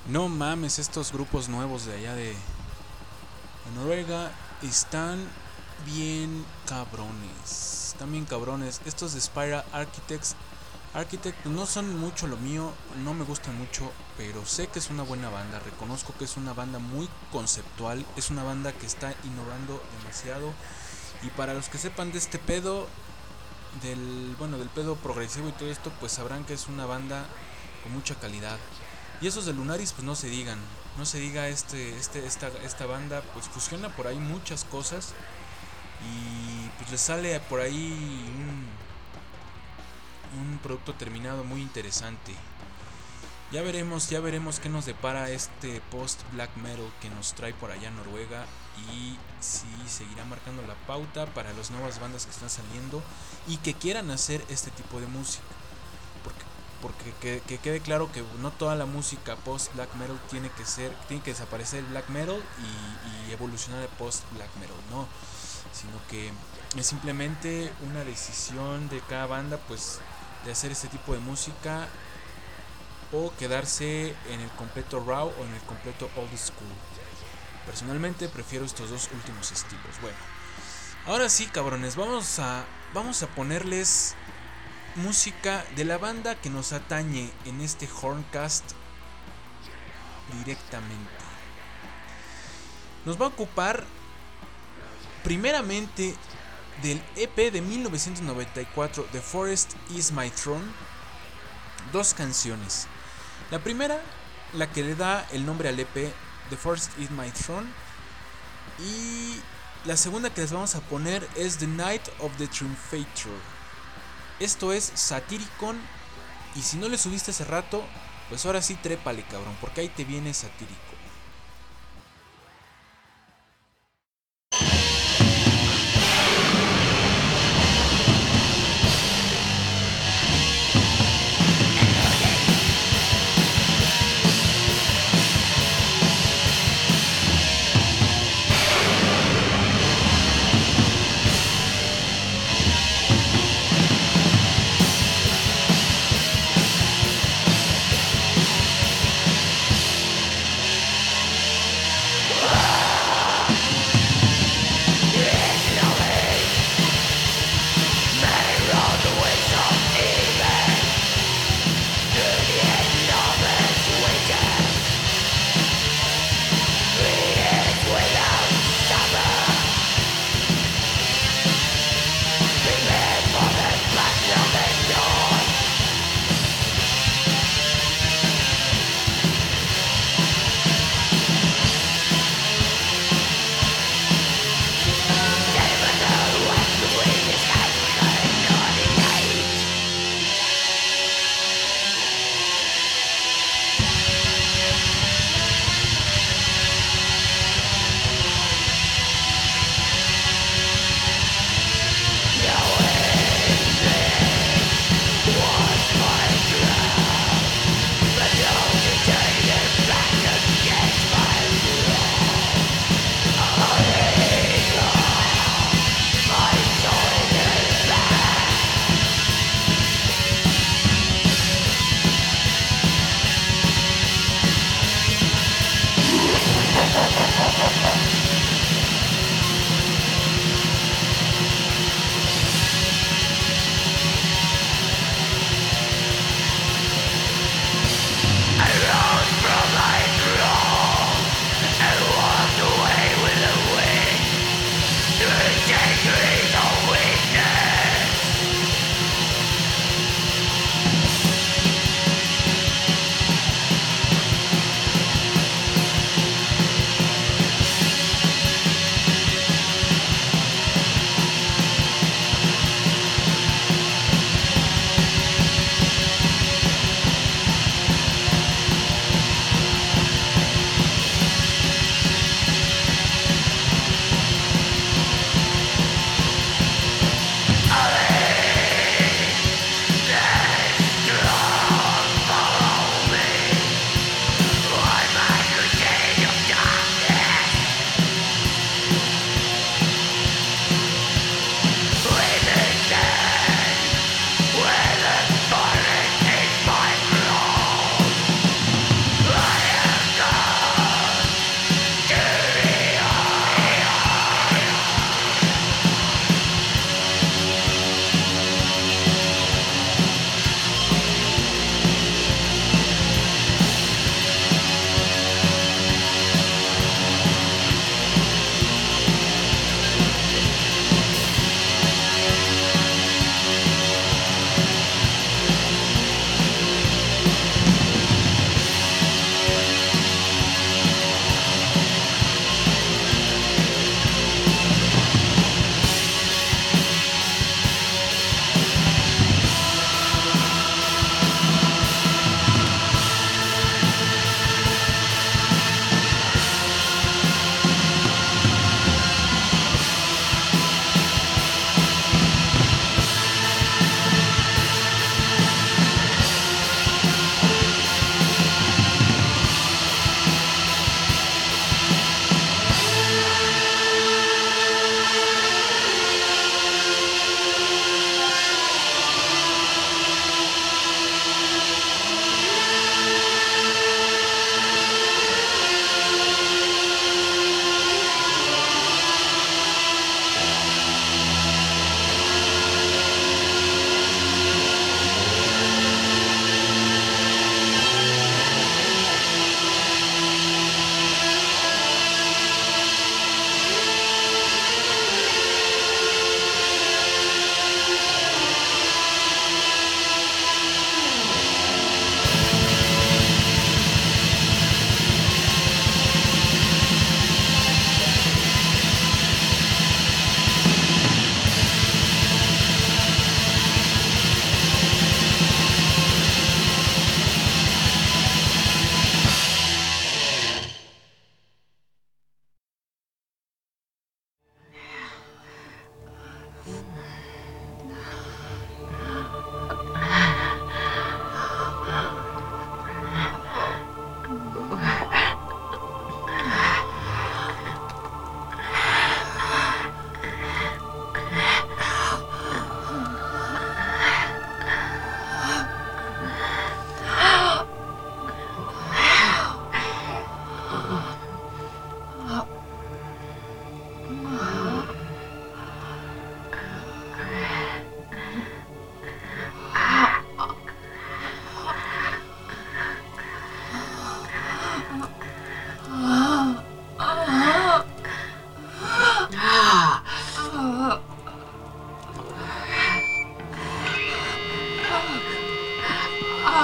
No mames, estos grupos nuevos de allá de Noruega están bien cabrones. Están bien cabrones. Estos de Spira Architects. Architect no son mucho lo mío, no me gustan mucho, pero sé que es una buena banda. Reconozco que es una banda muy conceptual. Es una banda que está innovando demasiado. Y para los que sepan de este pedo, del pedo progresivo y todo esto, pues sabrán que es una banda con mucha calidad. Y esos de Lunaris, pues no se digan, no se diga esta banda, pues fusiona por ahí muchas cosas y pues le sale por ahí un producto terminado muy interesante. Ya veremos qué nos depara este post black metal que nos trae por allá Noruega y si seguirá marcando la pauta para las nuevas bandas que están saliendo y que quieran hacer este tipo de música. Porque, porque quede claro que no toda la música post black metal tiene que desaparecer el black metal y evolucionar el post black metal, no, sino que es simplemente una decisión de cada banda, pues, de hacer este tipo de música o quedarse en el completo raw o en el completo old school. Personalmente prefiero estos dos últimos estilos. Bueno, ahora sí, cabrones, vamos a ponerles música de la banda que nos atañe en este Horncast directamente. Nos va a ocupar primeramente del EP de 1994, The Forest Is My Throne, dos canciones. La primera, la que le da el nombre al EP, The Forest Is My Throne, y la segunda que les vamos a poner es The Night of the Triumphator. Esto es Satyricon. Y si no le subiste hace rato, pues ahora sí trépale, cabrón, porque ahí te viene Satírico.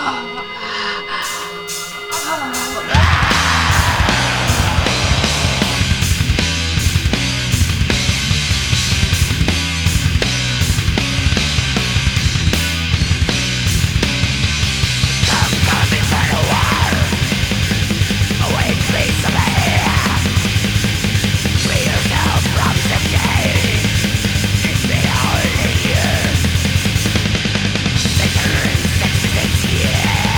Yeah.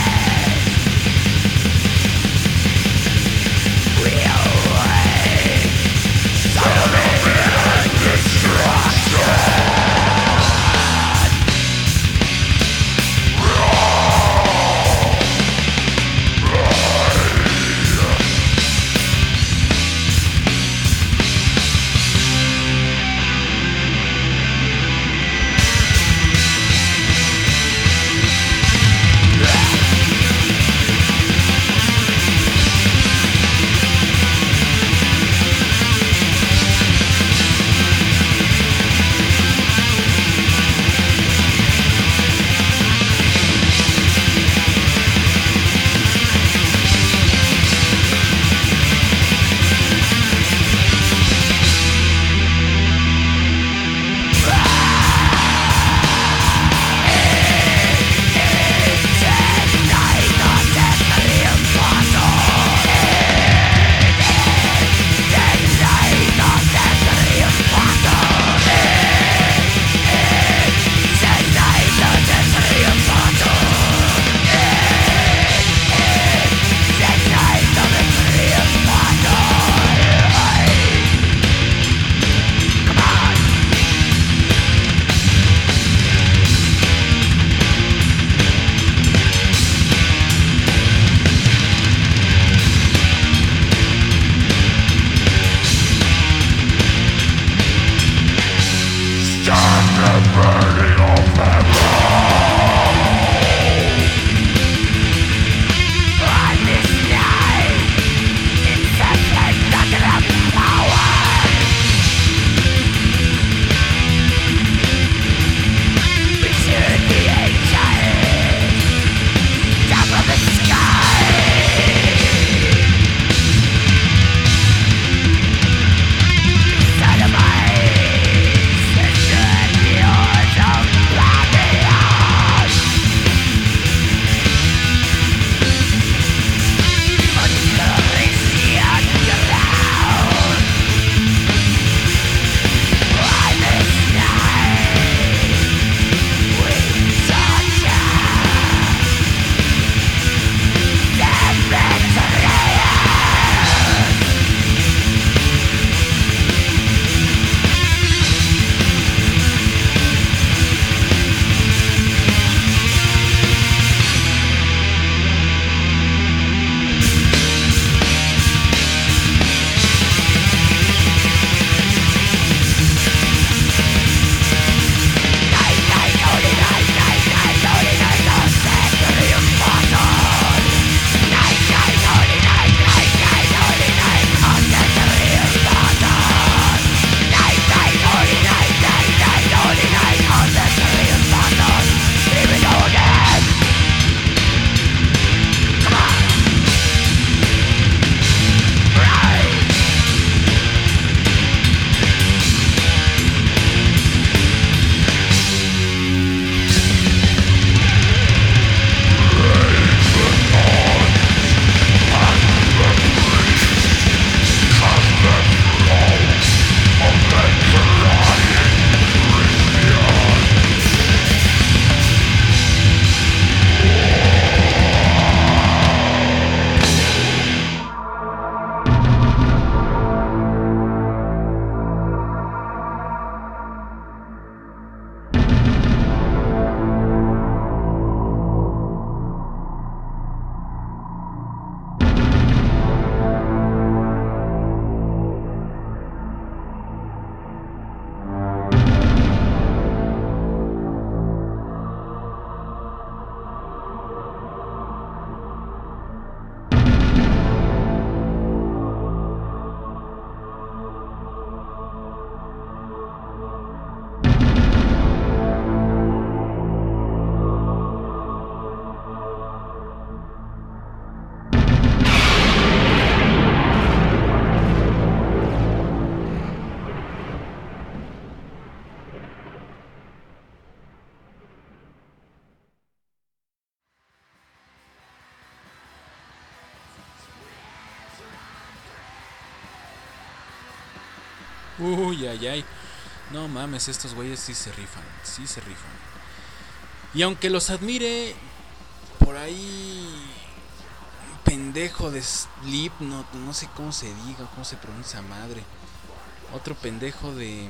Uy, ay, ay. No mames, estos güeyes sí se rifan, sí se rifan. Y aunque los admire, por ahí un pendejo de Slipknot, no sé cómo se diga, cómo se pronuncia madre. Otro pendejo de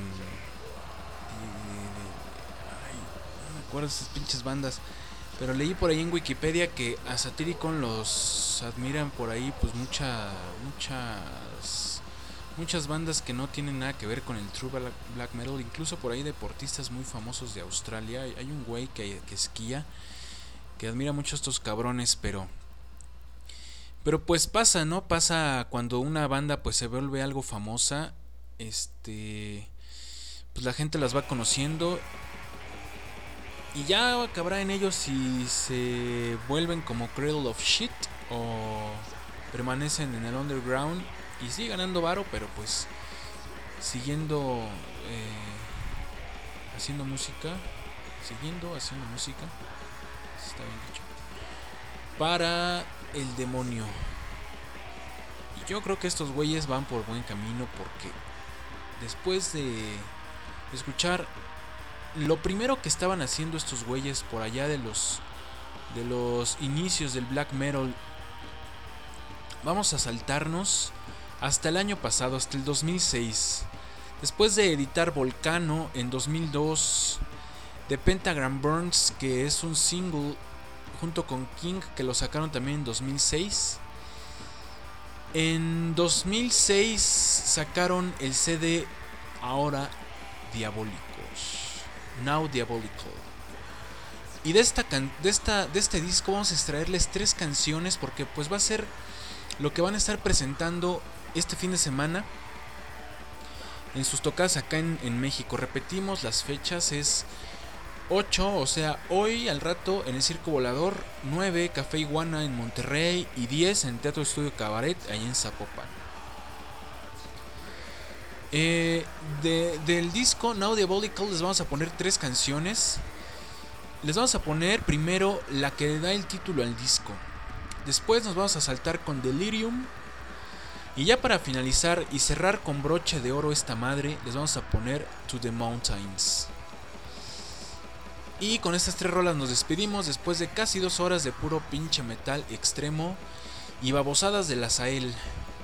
ay, no me acuerdo de esas pinches bandas. Pero leí por ahí en Wikipedia que a Satyricon los admiran por ahí pues muchas bandas que no tienen nada que ver con el true black metal, incluso por ahí deportistas muy famosos de Australia. Hay un güey que esquía que admira mucho a estos cabrones, pero pues pasa, ¿no? Pasa cuando una banda pues se vuelve algo famosa, pues la gente las va conociendo y ya acabará en ellos si se vuelven como Cradle of Shit o permanecen en el underground y sigue ganando varo, pero pues siguiendo haciendo música, siguiendo haciendo música, está bien dicho, para el demonio. Y yo creo que estos güeyes van por buen camino porque después de escuchar lo primero que estaban haciendo estos güeyes por allá de los inicios del black metal, vamos a saltarnos hasta el año pasado, hasta el 2006. Después de editar Volcano en 2002, The Pentagram Burns, que es un single junto con King, que lo sacaron también en 2006. En 2006 sacaron el CD Ahora Diabólicos, Now Diabolical. Y de este disco vamos a extraerles 3 canciones porque pues va a ser lo que van a estar presentando este fin de semana en sus tocadas acá en México. Repetimos las fechas, es 8, o sea, hoy al rato en el Circo Volador, 9 Café Iguana en Monterrey y 10 en Teatro Estudio Cabaret ahí en Zapopan. Del disco Now Diabolical les vamos a poner 3 canciones. Les vamos a poner primero la que da el título al disco. Después nos vamos a saltar con Delirium. Y ya para finalizar y cerrar con broche de oro esta madre, les vamos a poner To The Mountains. Y con estas 3 rolas nos despedimos después de casi 2 horas de puro pinche metal extremo y babosadas de la Sahel.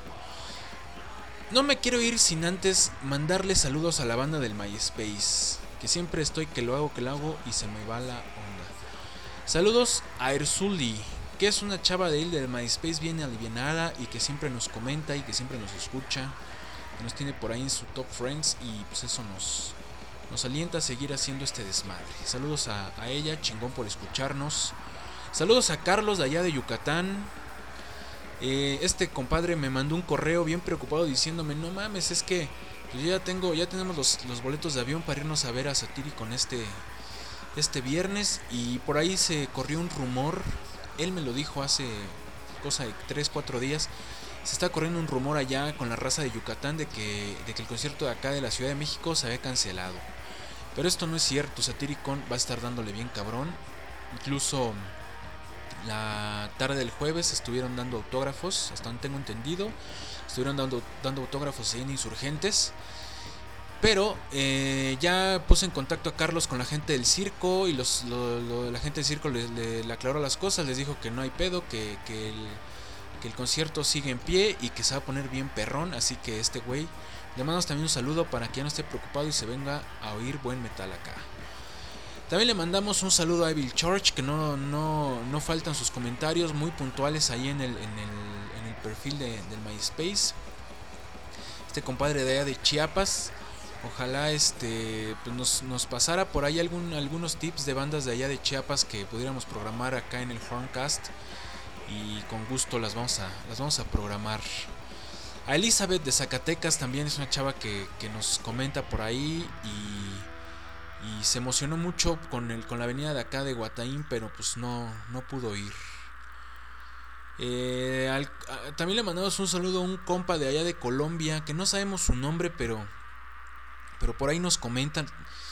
No me quiero ir sin antes mandarle saludos a la banda del MySpace, que siempre estoy que lo hago y se me va la onda. Saludos a Erzuli, que es una chava de él del MySpace bien alivianada y que siempre nos comenta y que siempre nos escucha, que nos tiene por ahí en su top friends y pues eso nos alienta a seguir haciendo este desmadre. Saludos a ella, chingón por escucharnos. Saludos a Carlos de allá de Yucatán. Este compadre me mandó un correo bien preocupado diciéndome: no mames, es que pues ya tenemos los boletos de avión para irnos a ver a Satyricon este viernes. Y por ahí se corrió un rumor, él me lo dijo hace cosa de 3-4 días. Se está corriendo un rumor allá con la raza de Yucatán de que el concierto de acá de la Ciudad de México se había cancelado. Pero esto no es cierto, Satyricon va a estar dándole bien cabrón. Incluso la tarde del jueves estuvieron dando autógrafos, hasta donde tengo entendido. Estuvieron dando autógrafos en Insurgentes. Pero ya puse en contacto a Carlos con la gente del circo y la gente del circo le aclaró las cosas. Les dijo que no hay pedo, que el concierto sigue en pie y que se va a poner bien perrón. Así que este güey le mandamos también un saludo para que ya no esté preocupado y se venga a oír buen metal acá. También le mandamos un saludo a Evil Church, que no faltan sus comentarios muy puntuales ahí en el perfil del MySpace. Este compadre de allá de Chiapas, ojalá pues nos pasara por ahí algunos tips de bandas de allá de Chiapas que pudiéramos programar acá en el Horncast, y con gusto las vamos a programar. A Elizabeth de Zacatecas también es una chava que nos comenta por ahí y se emocionó mucho con la venida de acá de Guataín, pero pues no pudo ir. También le mandamos un saludo a un compa de allá de Colombia, que no sabemos su nombre, pero por ahí nos comentan.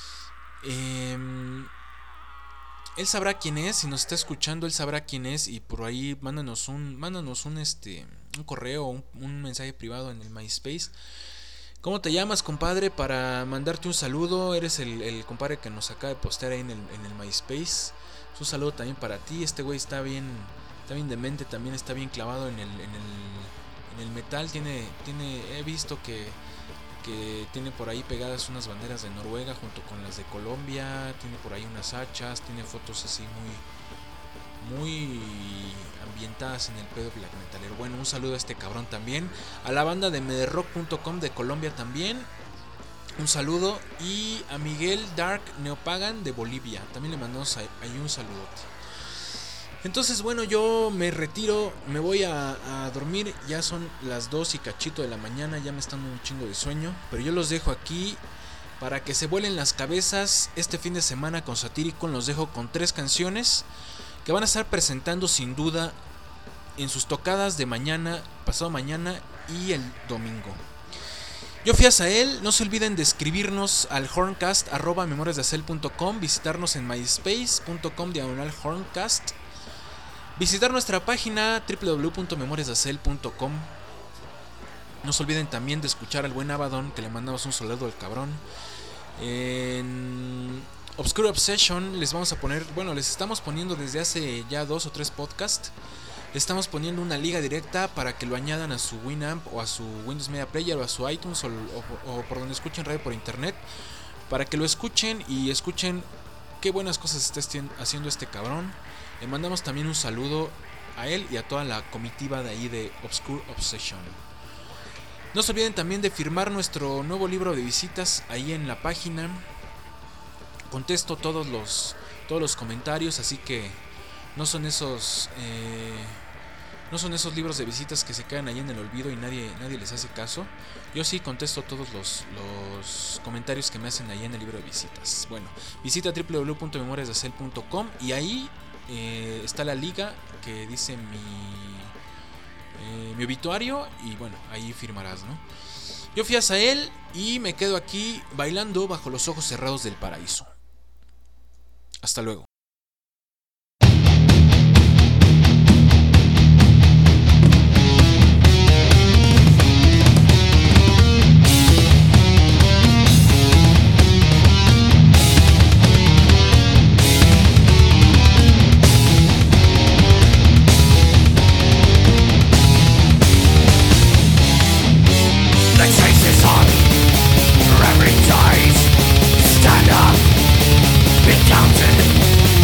Él sabrá quién es, si nos está escuchando él sabrá quién es, y por ahí mándanos un correo, un mensaje privado en el MySpace ¿Cómo te llamas, compadre? Para mandarte un saludo. Eres el compadre que nos acaba de postear ahí en el MySpace. Un saludo también para ti. Este güey está bien demente, también está bien clavado en el metal. He visto que tiene por ahí pegadas unas banderas de Noruega junto con las de Colombia. Tiene por ahí unas hachas. Tiene fotos así muy ambientadas en el pedo black metalero. Bueno, un saludo a este cabrón también. A la banda de mederock.com de Colombia también. Un saludo. Y a Miguel Dark Neopagan de Bolivia. También le mandamos ahí un saludote. Entonces, bueno, yo me retiro. Me voy a dormir. Ya son las 2 y cachito de la mañana. Ya me está dando un chingo de sueño. Pero yo los dejo aquí para que se vuelen las cabezas. Este fin de semana con Satyricon los dejo con 3 canciones que van a estar presentando sin duda en sus tocadas de mañana, pasado mañana y el domingo. Yo fui a Sael. No se olviden de escribirnos al horncast@memoriasdeacel.com, visitarnos en myspace.com/horncast, visitar nuestra página www.memoriasdeacel.com. No se olviden también de escuchar al buen Abaddon, que le mandamos un saludo al cabrón. En Obscure Obsession les vamos a poner, les estamos poniendo desde hace ya 2 o 3 podcasts. Les estamos poniendo una liga directa para que lo añadan a su Winamp o a su Windows Media Player o a su iTunes o por donde escuchen radio por internet, para que lo escuchen y escuchen qué buenas cosas está haciendo este cabrón. Le mandamos también un saludo a él y a toda la comitiva de ahí de Obscure Obsession. No se olviden también de firmar nuestro nuevo libro de visitas ahí en la página. Contesto todos los comentarios, así que no son esos libros de visitas que se quedan ahí en el olvido y nadie les hace caso. Yo sí contesto todos los comentarios que me hacen ahí en el libro de visitas. Bueno, visita www.memoriasdeacel.com y ahí está la liga que dice mi obituario y bueno, ahí firmarás, ¿no? Yo fui a Sael y me quedo aquí bailando bajo los ojos cerrados del paraíso. Hasta luego. Stand up, be counted.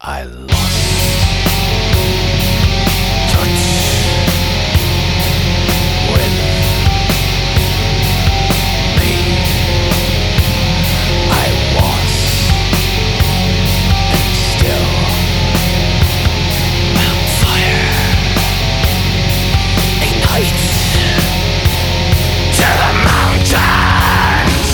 I lost touch with me. I was and still am fire ignites to the mountains.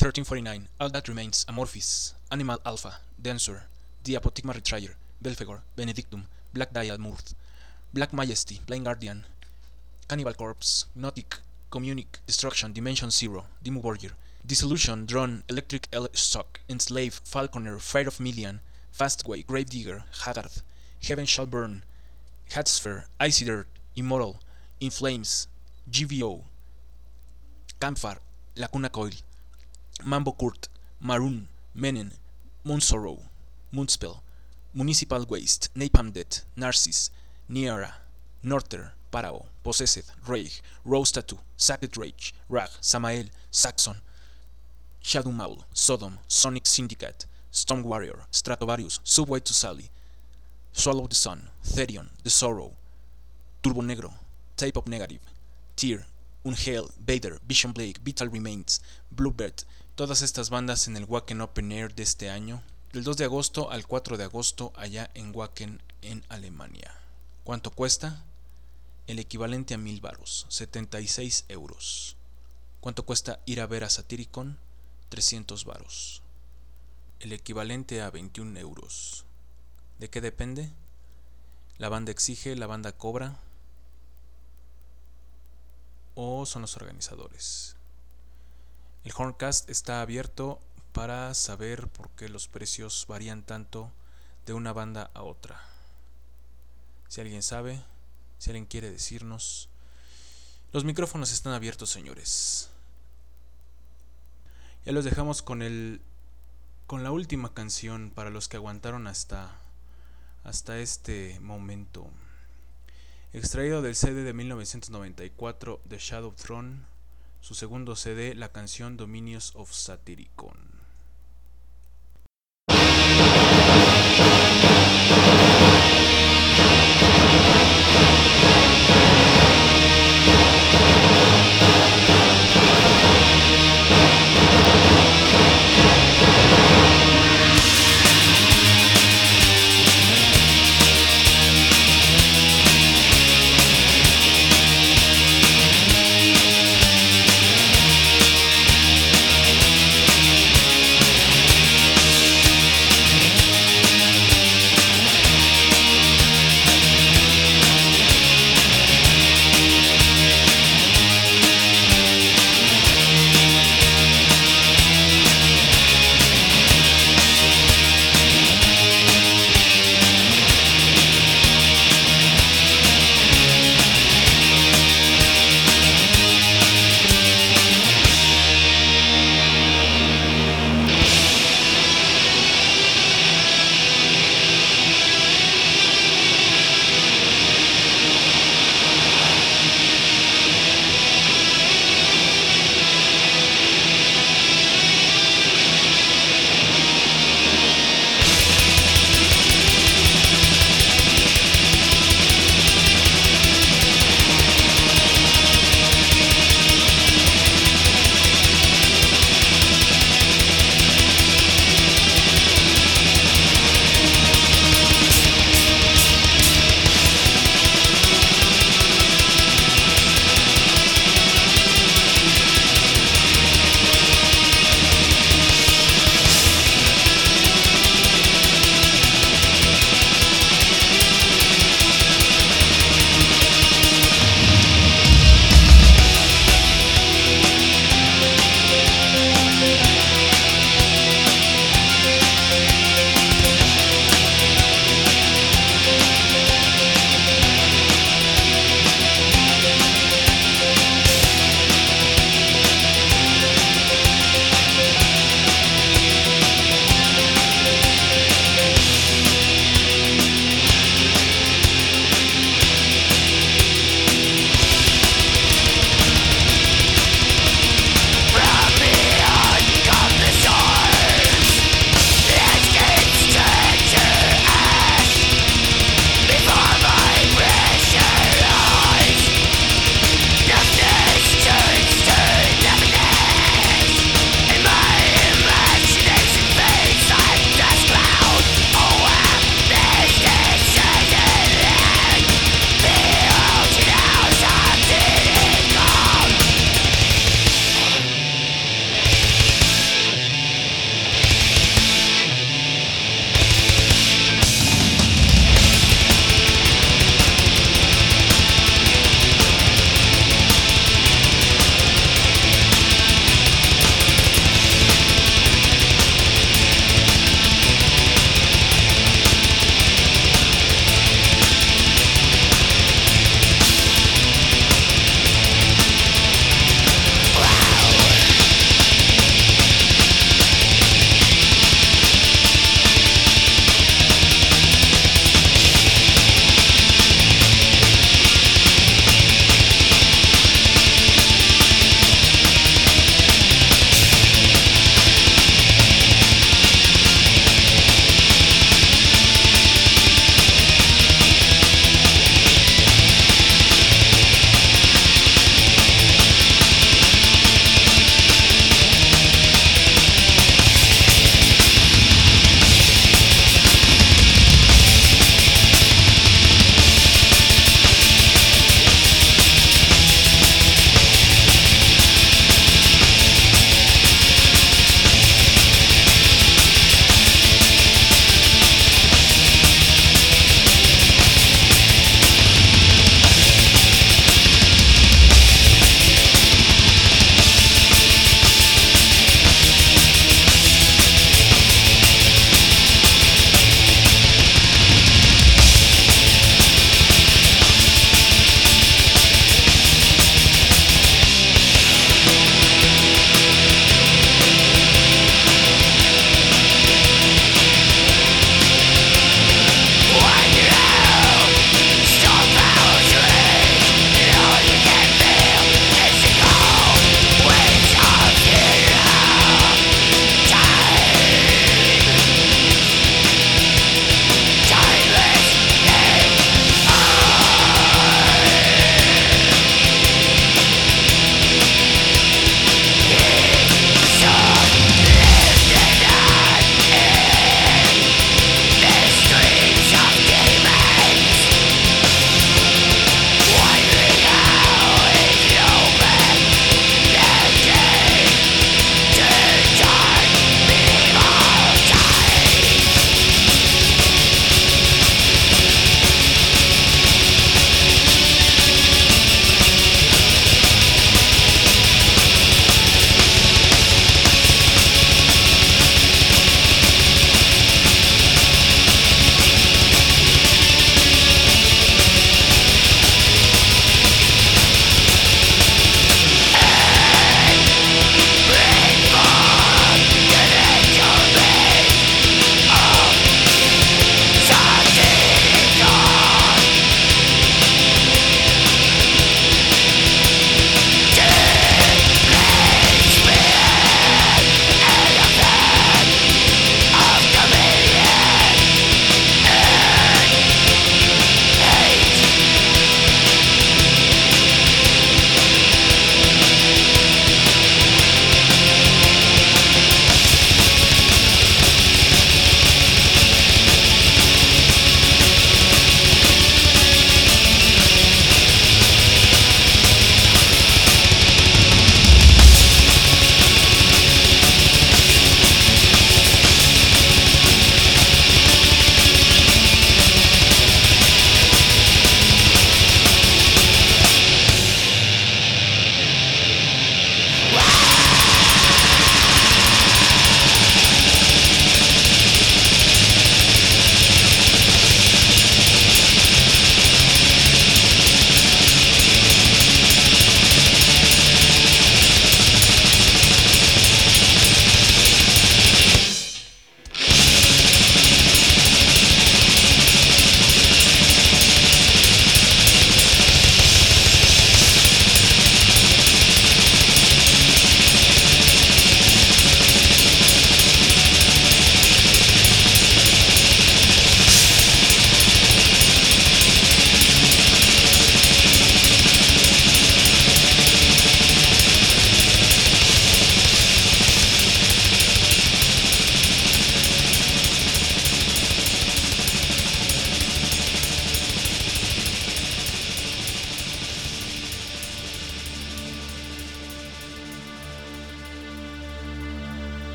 1349, All That Remains, Amorphis, Animal Alpha, Dancer, The Apothegma Retrier, Belphegor, Benedictum, Black Dial Murth, Black Majesty, Blind Guardian, Cannibal Corpse, Gnotic, Communic, Destruction, Dimension Zero, Demo Warrior, Dissolution, Drone, Electric Shock, Enslave, Falconer, Fire of Million, Fastway, Gravedigger, Haggard, Heaven Shall Burn, Hatsphere, Icy Dirt, Immortal, In Flames, GVO, Campfire, Lacuna Coil, Mambo Kurt, Maroon, Menen, Moonsorrow, Moonspell, Municipal Waste, Napalm Death, Narcissus, Niera, Norther, Parao, Possessed, Rage, Rose Tattoo, Sacred Rage, Rag, Samael, Saxon, Shadow Maul, Sodom, Sonic Syndicate, Storm Warrior, Stratovarius, Subway to Sally, Swallow the Sun, Therion, The Sorrow, Turbo Negro, Tape of Negative, Tear, Unhail, Vader, Vision Blade, Vital Remains, Bluebird, todas estas bandas en el Wacken Open Air de este año, del 2 de agosto al 4 de agosto allá en Wacken en Alemania. ¿Cuánto cuesta? El equivalente a 1000 varos, 76 euros. ¿Cuánto cuesta ir a ver a Satyricon? 300 varos. El equivalente a 21 euros. ¿De qué depende? ¿La banda exige, la banda cobra? ¿O son los organizadores? El Horncast está abierto para saber por qué los precios varían tanto de una banda a otra. Si alguien sabe, si alguien quiere decirnos, los micrófonos están abiertos, señores. Ya los dejamos con la última canción para los que aguantaron hasta este momento. Extraído del CD de 1994 de Shadow Throne, su segundo CD, la canción Dominions of Satyricon.